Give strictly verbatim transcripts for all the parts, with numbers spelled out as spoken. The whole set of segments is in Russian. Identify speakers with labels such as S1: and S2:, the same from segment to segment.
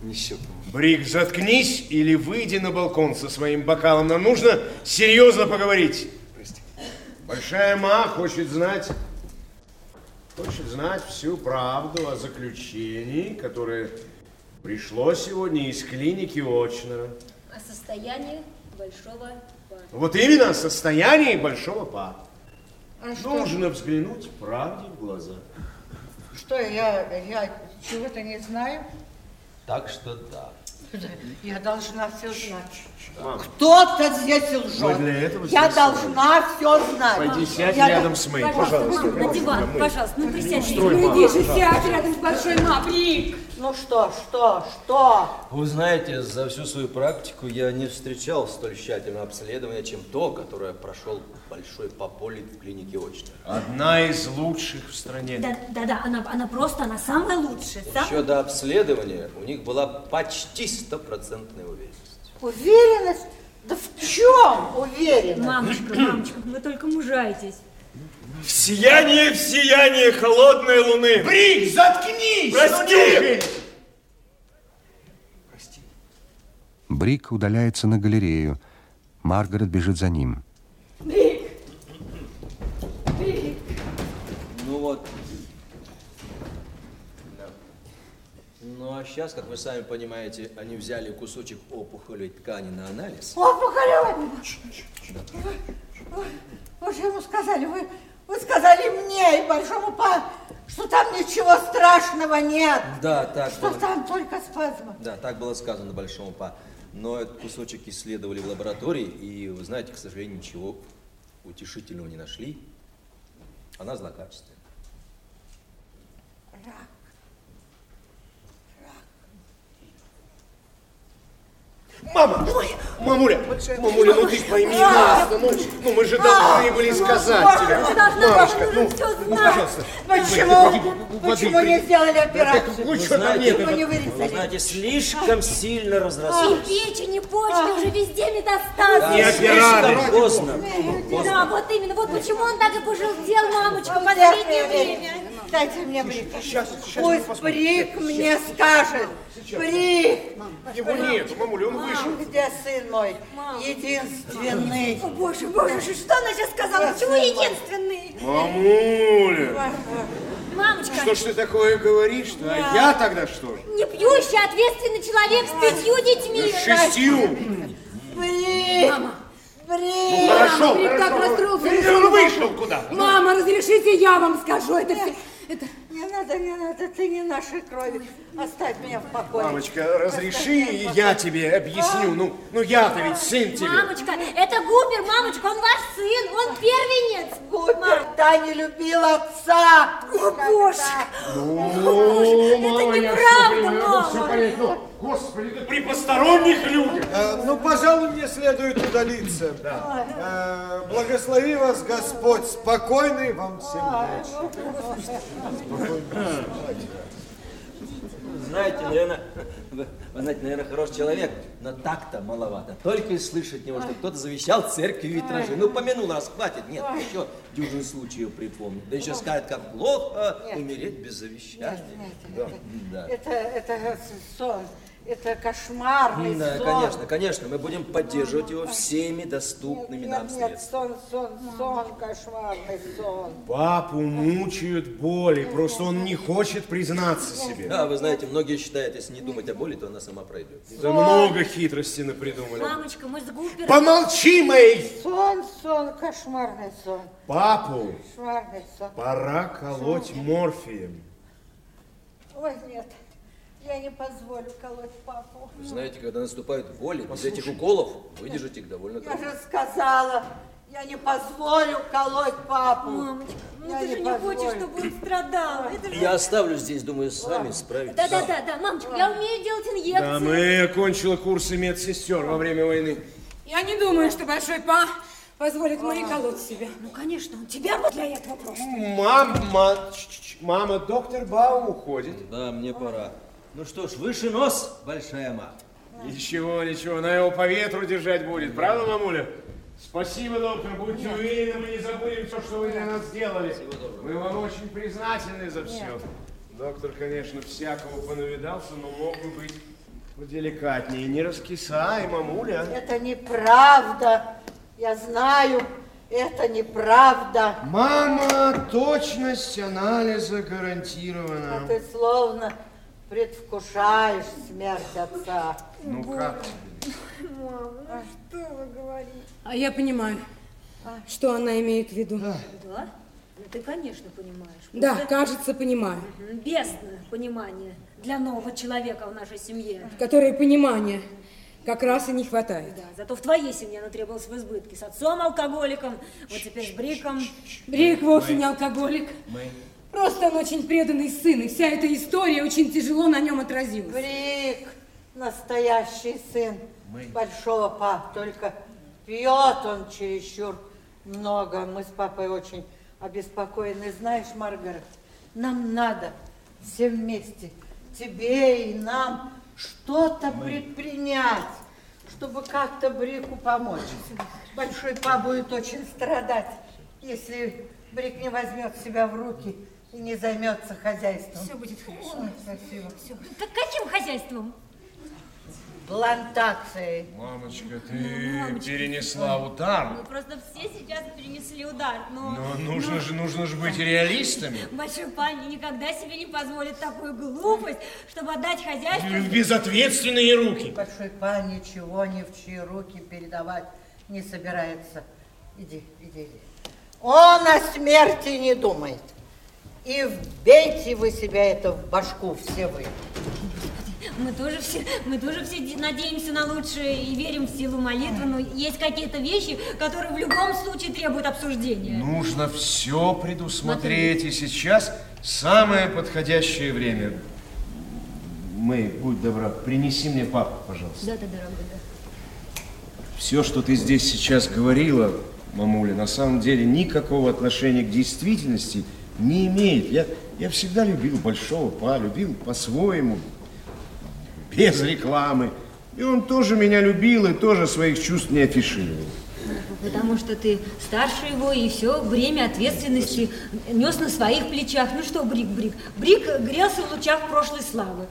S1: несет.
S2: Брик, заткнись или выйди на балкон со своим бокалом. Нам нужно серьезно поговорить. Большая Ма хочет знать, хочет знать всю правду о заключении, которое пришло сегодня из клиники Очнера.
S3: О состоянии Большого Па.
S2: Вот именно о состоянии Большого Па.
S4: А
S2: Нужно взглянуть правде в глаза.
S4: Что, я, я чего-то не знаю?
S1: Так что да.
S4: Я должна все знать.
S2: Мам.
S4: Кто-то здесь лжет.
S2: Мы для этого
S4: Я
S2: здесь
S4: должна все знать.
S2: Пойди сядь
S4: я
S2: рядом
S4: д...
S2: с Мэй,
S3: Пожалуйста,
S2: пожалуйста.
S3: мам, на диван, пожалуйста, ну присядьте.
S2: Строй,
S3: Ну
S2: мама,
S3: иди же,
S2: пожалуйста.
S3: сядь рядом с Большой Ма, Брик.
S4: Ну что, что, что?
S1: Вы знаете, за всю свою практику я не встречал столь тщательного обследования, чем то, которое прошел Большой Пополит в клинике Очнера.
S2: Одна из лучших в стране.
S3: Да, да, да, она, она просто, она самая лучшая. Сам...
S1: Еще до обследования у них была почти стопроцентная уверенность.
S4: Уверенность? Да в чем уверенность?
S3: Мамочка, мамочка, вы только мужаетесь.
S5: В сияние, в сияние холодной луны.
S2: Брик, заткнись!
S5: Прости!
S2: Прости.
S6: Брик удаляется на галерею. Маргарет бежит за ним.
S3: Брик! Брик!
S1: Ну вот. Да. Ну а сейчас, как вы сами понимаете, они взяли кусочек опухолевой ткани на анализ.
S4: Опухолевой? Вы же ему сказали, вы, вы сказали мне и Большому Па, что там ничего страшного нет.
S1: Да, так
S4: Что
S1: было.
S4: там только спазмы.
S1: Да, так было сказано Большому Па. Но этот кусочек исследовали в лаборатории, и, вы знаете, к сожалению, ничего утешительного не нашли. Она злокачественная.
S4: Рак.
S2: Мама! Мамуля! Мамуля, ну ты пойми нас! Ну, ну мы же должны были сказать тебе. Мамочка, ну, ну, пожалуйста.
S4: Почему? Почему не сделали операцию?
S2: Ну, что там нет?
S4: Почему не
S1: Вы
S4: вырезали?
S1: знаете, слишком сильно разрослось.
S3: И печень, и почки, уже везде метастазы.
S2: Не операция.
S1: Слишком поздно.
S3: Да, вот именно, вот почему он так и пожелтел, мамочка, в
S4: Дайте
S3: последнее
S4: мне
S3: время.
S4: Дайте мне Брик.
S2: Сейчас, сейчас.
S4: Пусть Брик мне скажет. Брик!
S2: Его нет, мамуля, он вышел.
S4: Где сын мой? Единственный.
S3: О, боже, боже, что она сейчас сказала? Почему единственный?
S2: Мамуля!
S3: Мамочка,
S2: Что ж ты такое говоришь? А я тогда что же?
S3: не пьющий, ответственный человек с пятью детьми.
S2: С шестью.
S4: Брик!
S3: Мама.
S4: Брик!
S2: Хорошо,
S3: Брик так
S2: хорошо.
S3: расстроился.
S2: Он вышел куда-то.
S3: Мама, разрешите, я вам скажу. Это все... Это...
S4: Не надо, не надо, ты не нашей крови. Оставь меня в покое.
S2: Мамочка, разреши, и я тебе объясню. Ну, ну я-то ведь сын тебе.
S3: Мамочка, это Губер, мамочка, он ваш сын, он первенец.
S4: Губер, да не любил отца.
S3: О, боже.
S2: Ну, мама, я
S3: неправда,
S2: все понимаю.
S3: мама.
S2: Ну, все понятно. Ну, Господи, да при посторонних людях.
S7: Э, ну, пожалуй, мне следует удалиться. Да. Э, благослови вас Господь. Спокойной вам всем ночи.
S1: Знаете, наверное, вы, вы знаете, наверное, хороший человек, но так-то маловато. Только и слышать от него, что кто-то завещал церкви витражи. Ну, помянул раз, хватит. Нет, еще дюжин случаев припомню. Да еще скажет, как плохо
S4: Нет.
S1: умереть без завещания.
S4: Нет,
S1: Да.
S4: нет,
S1: Да.
S4: это, это, это сон. Это кошмарный
S1: Да,
S4: сон.
S1: конечно, конечно, мы будем поддерживать его всеми доступными
S4: Нет,
S1: нам
S4: нет, нет,
S1: средствами.
S4: сон, сон, сон, кошмарный сон.
S2: Папу мучают боли, просто он не хочет признаться себе.
S1: Да, вы знаете, многие считают, если не думать о боли, то она сама пройдет.
S2: Да много хитростей напридумали.
S3: Мамочка, мы с Гупером...
S2: Помолчи, Мэй!
S4: Сон, сон, кошмарный сон.
S2: Папу
S4: Кошмарный сон.
S2: пора колоть морфием.
S4: Ой, нет, я не позволю колоть папу.
S1: Вы знаете, когда наступают боли, без этих уколов выдержать их довольно
S4: Я
S1: трудно.
S4: же сказала, я не позволю колоть папу.
S3: Мамочка, ну
S4: Я
S3: ты
S4: не
S3: же не хочешь,
S4: позволю.
S3: чтобы он страдал. Это же...
S1: Я оставлю здесь, думаю, сами справитесь.
S3: Да, да, да, да, мамочка, я умею делать инъекции.
S2: Да, мы окончила курсы медсестер во время войны.
S8: Я не думаю, что Большой Па позволит мне колоть себя.
S3: Ну, конечно, он тебя вот для этого просто.
S2: Мама, ч- ч- мама, доктор Бау уходит.
S1: Да, мне пора. Ну что ж, выше нос, Большая Ма.
S2: Ничего, ничего, она его по ветру держать будет. Правда, мамуля? Спасибо, доктор. Будьте уверены, мы не забудем все, что вы для нас сделали. Мы вам очень признательны за все. Доктор, конечно, всякого понавидался, но мог бы быть Поделикатнее, не раскисай, мамуля.
S4: Это неправда. Я знаю, это неправда.
S2: Мама, точность анализа гарантирована.
S4: А ты словно предвкушаешь смерть отца.
S2: Ну как тебе?
S8: Мама, ну что вы говорите?
S9: А я понимаю, что она имеет в виду.
S3: Да? Ну, ты, конечно, понимаешь.
S9: Да,
S3: Просто
S9: кажется, понимаю.
S3: бездна понимания для нового человека в нашей семье.
S9: Которой понимания как раз и не хватает.
S3: Да, зато в твоей семье оно требовалось в избытке. С отцом алкоголиком, вот теперь с Бриком.
S9: Брик вовсе не алкоголик.
S2: Мы.
S9: Просто он очень преданный сын, и вся эта история очень тяжело на нем отразилась.
S4: Брик, настоящий сын
S2: Мы.
S4: большого папы, только пьет он чересчур много. Мы с папой очень обеспокоены. Знаешь, Маргарет, нам надо все вместе, тебе и нам, что-то предпринять, чтобы как-то Брику помочь. Большой папа будет очень страдать, если Брик не возьмет себя в руки и не займется хозяйством.
S9: Все будет хорошо.
S4: Ой, спасибо.
S9: Все.
S3: Как, каким хозяйством?
S4: Плантацией.
S2: Мамочка, ты перенесла удар.
S3: Ну, просто все сейчас перенесли удар, но...
S2: Но нужно же, нужно же быть реалистами.
S3: Большой пан никогда себе не позволит такую глупость, чтобы отдать хозяйство...
S2: В безответственные руки.
S4: Большой пан ничего ни в чьи руки передавать не собирается. Иди, иди, иди. Он о смерти не думает. И вбейте вы себя это в башку, все вы.
S3: Мы тоже все, мы тоже все надеемся на лучшее и верим в силу молитвы, но есть какие-то вещи, которые в любом случае требуют обсуждения.
S2: Нужно все предусмотреть, и сейчас самое подходящее время. Мэй, будь добра, принеси мне папу, пожалуйста.
S3: Да, да, дорогой, да.
S2: Все, что ты здесь сейчас говорила, мамуля, на самом деле никакого отношения к действительности не имеет. Я, я всегда любил большого па, любил по-своему, без рекламы. И он тоже меня любил и тоже своих чувств не афишировал.
S3: Потому что ты старше его, и все бремя ответственности нес на своих плечах. Ну что, Брик, Брик? Брик грелся в лучах прошлой славы.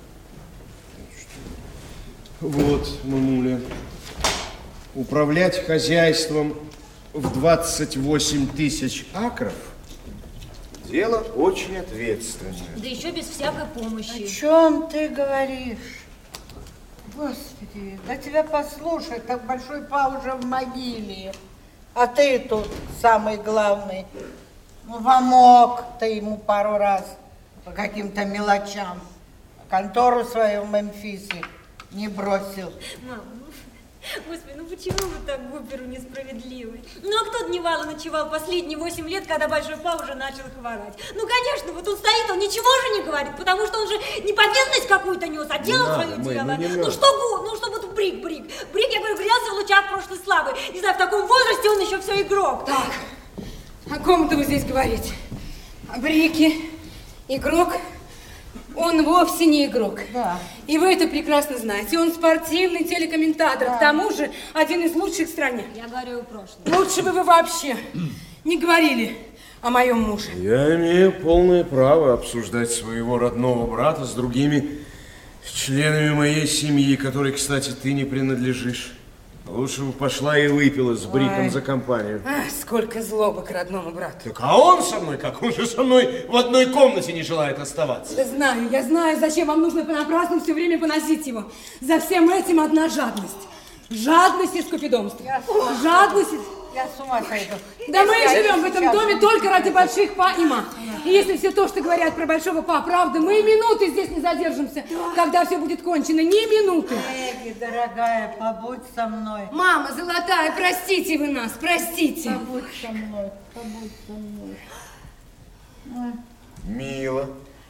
S2: Вот, мамуля, управлять хозяйством в двадцать восемь тысяч акров дело очень ответственное.
S3: Да еще без всякой помощи.
S4: О чем ты говоришь? Господи, да тебя послушай, как большой па уже в могиле. А ты тут самый главный. Ну, помог ты ему пару раз по каким-то мелочам. Контору свою в Мемфисе не бросил.
S3: Мама, ну, Господи, ну почему вы так к оперу несправедливы? Ну а кто дневал и ночевал последние восемь лет, когда Большой Па уже начал хворать? Ну, конечно, вот он стоит, он ничего же не говорит, потому что он же не повинность какую-то нес, а делал
S1: надо,
S3: свое
S1: Мэй,
S3: дело.
S1: ну, не
S3: Ну,
S1: надо.
S3: что гу, ну что вот Брик, Брик. Брик, я говорю, грелся в лучах прошлой славы. Не знаю, в таком возрасте он еще все игрок.
S9: Так, о ком это вы здесь говорите? О Брике? Игрок? Он вовсе не игрок.
S4: Да.
S9: И вы это прекрасно знаете. Он спортивный телекомментатор.
S4: Да.
S9: К тому же один из лучших в стране.
S3: Я говорю о прошлом.
S9: Лучше бы вы вообще не говорили о моем муже.
S2: Я имею полное право обсуждать своего родного брата с другими членами моей семьи, которой, кстати, ты не принадлежишь. Лучше бы пошла и выпила с Бриком
S9: Ой.
S2: за компанию.
S9: Ах, сколько злобы к родному брату.
S2: Так а он со мной, как он же со мной в одной комнате не желает оставаться.
S9: Да знаю, я знаю, зачем вам нужно понапрасну все время поносить его. За всем этим одна жадность. Жадность и скупидомство.
S4: Я с ума
S9: Жадность и...
S4: Я с ума сойду.
S9: Да мы и
S4: Я
S9: живем в этом
S4: сейчас-
S9: доме только ради больших па и ма. И если все то, что говорят про большого па, правда, мы и минуты здесь не задержимся, когда все будет кончено. Ни минуты.
S4: Эгги, дорогая, побудь со мной.
S9: Мама золотая, простите вы нас, простите.
S4: Побудь со мной, побудь со мной.
S2: Мило.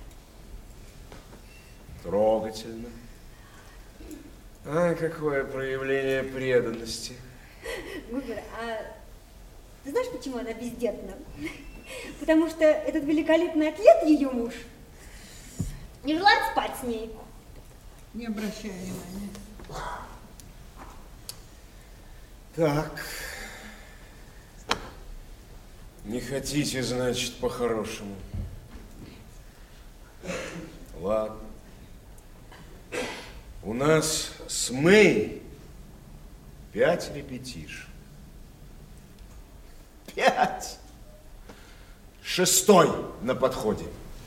S2: Трогательно. А какое проявление преданности.
S3: Губер, а ты знаешь, почему она бездетна? Потому что этот великолепный атлет, ее муж, не желает спать с ней.
S4: Не обращай внимания.
S2: Так. Не хотите, значит, по-хорошему. Ладно. У нас с Мэй пять репетиш. Пять. Шестой на подходе.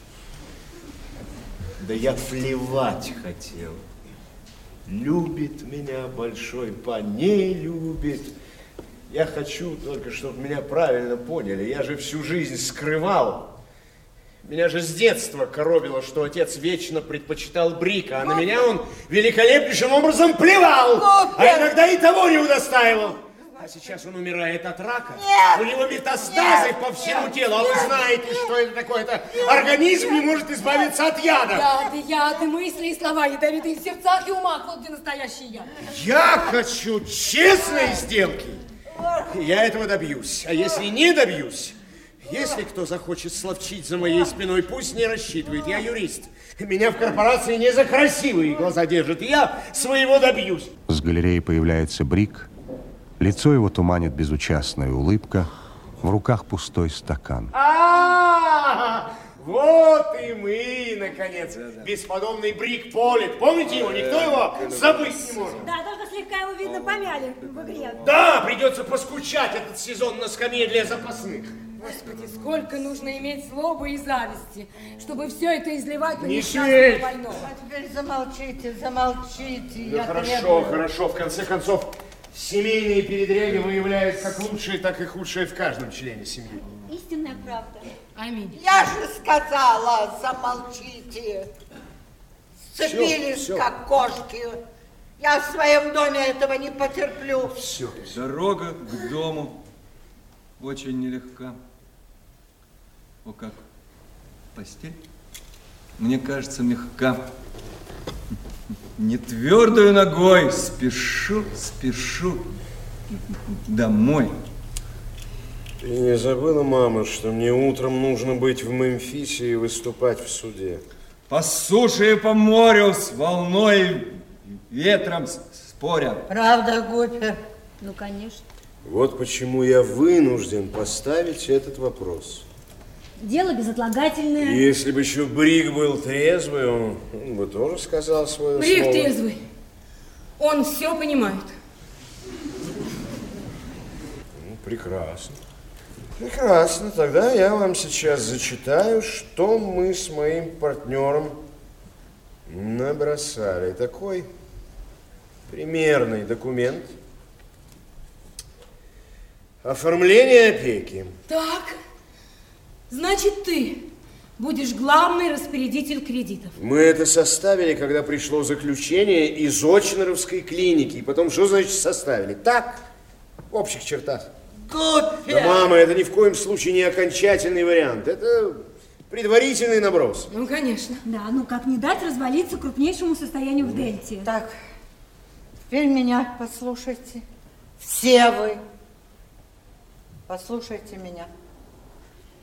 S2: Да я плевать хотел. Любит меня большой па, не любит. Я хочу только, чтобы меня правильно поняли. Я же всю жизнь скрывал. Меня же с детства коробило, что отец вечно предпочитал Брика, а на меня он великолепнейшим образом плевал, а иногда и того не удостаивал. А сейчас он умирает от рака. Нет! У него метастазы нет, по всему нет, телу. А вы знаете, что это такое? Это организм не может избавиться от яда.
S9: Яды, яды, мысли и слова ядовитые в сердцах и умах. Вот где настоящий яд.
S2: Я хочу честной сделки. Я этого добьюсь. А если не добьюсь, если кто захочет словчить за моей спиной, пусть не рассчитывает. Я юрист. Меня в корпорации не за красивые глаза держат. Я своего добьюсь.
S6: С галереи появляется Брик. Лицо его туманит безучастная улыбка, в руках пустой стакан.
S2: А, вот и мы, наконец, бесподобный Брик Полит. Помните его? Никто его забыть не может.
S3: Да, только слегка его, видно, помяли в игре.
S2: Да, придется поскучать этот сезон на скамье для запасных.
S9: Господи, сколько нужно иметь злобы и зависти, чтобы все это изливать на
S2: Не
S9: несчастного больного.
S4: А теперь замолчите, замолчите.
S2: Да
S4: Я
S2: хорошо,
S4: требую.
S2: хорошо. В конце концов, семейные передряги выявляют как лучшие, так и худшие в каждом члене семьи.
S3: Истинная правда.
S9: Аминь.
S4: Я же сказала, замолчите. Сцепились,
S2: Все, все.
S4: как кошки. Я в своем доме этого не потерплю.
S2: Все.
S5: Дорога к дому очень нелегка. О, как постель, мне кажется, мягка. Не твердую ногой спешу, спешу домой.
S7: Ты не забыла, мама, что мне утром нужно быть в Мемфисе и выступать в суде?
S5: По суше и по морю, с волной, ветром споря.
S4: Правда, Гупер?
S3: Ну, конечно.
S7: Вот почему я вынужден поставить этот вопрос.
S3: Дело безотлагательное.
S7: Если бы еще Брик был трезвый, он, он бы тоже сказал свое
S9: Брик
S7: слово.
S9: трезвый. Он все понимает.
S7: Ну, прекрасно. Прекрасно. Тогда я вам сейчас зачитаю, что мы с моим партнером набросали. Такой примерный документ. Оформление опеки.
S9: Так, значит, ты будешь главный распорядитель кредитов.
S7: Мы это составили, когда пришло заключение из Очнеровской клиники. И потом, что значит составили? Так, в общих чертах.
S4: Гупер!
S7: Да, мама, это ни в коем случае не окончательный вариант. Это предварительный наброс.
S9: Ну, конечно.
S3: Да, ну как не дать развалиться крупнейшему состоянию в Дельте.
S4: Так, теперь меня послушайте. Все вы. Послушайте меня.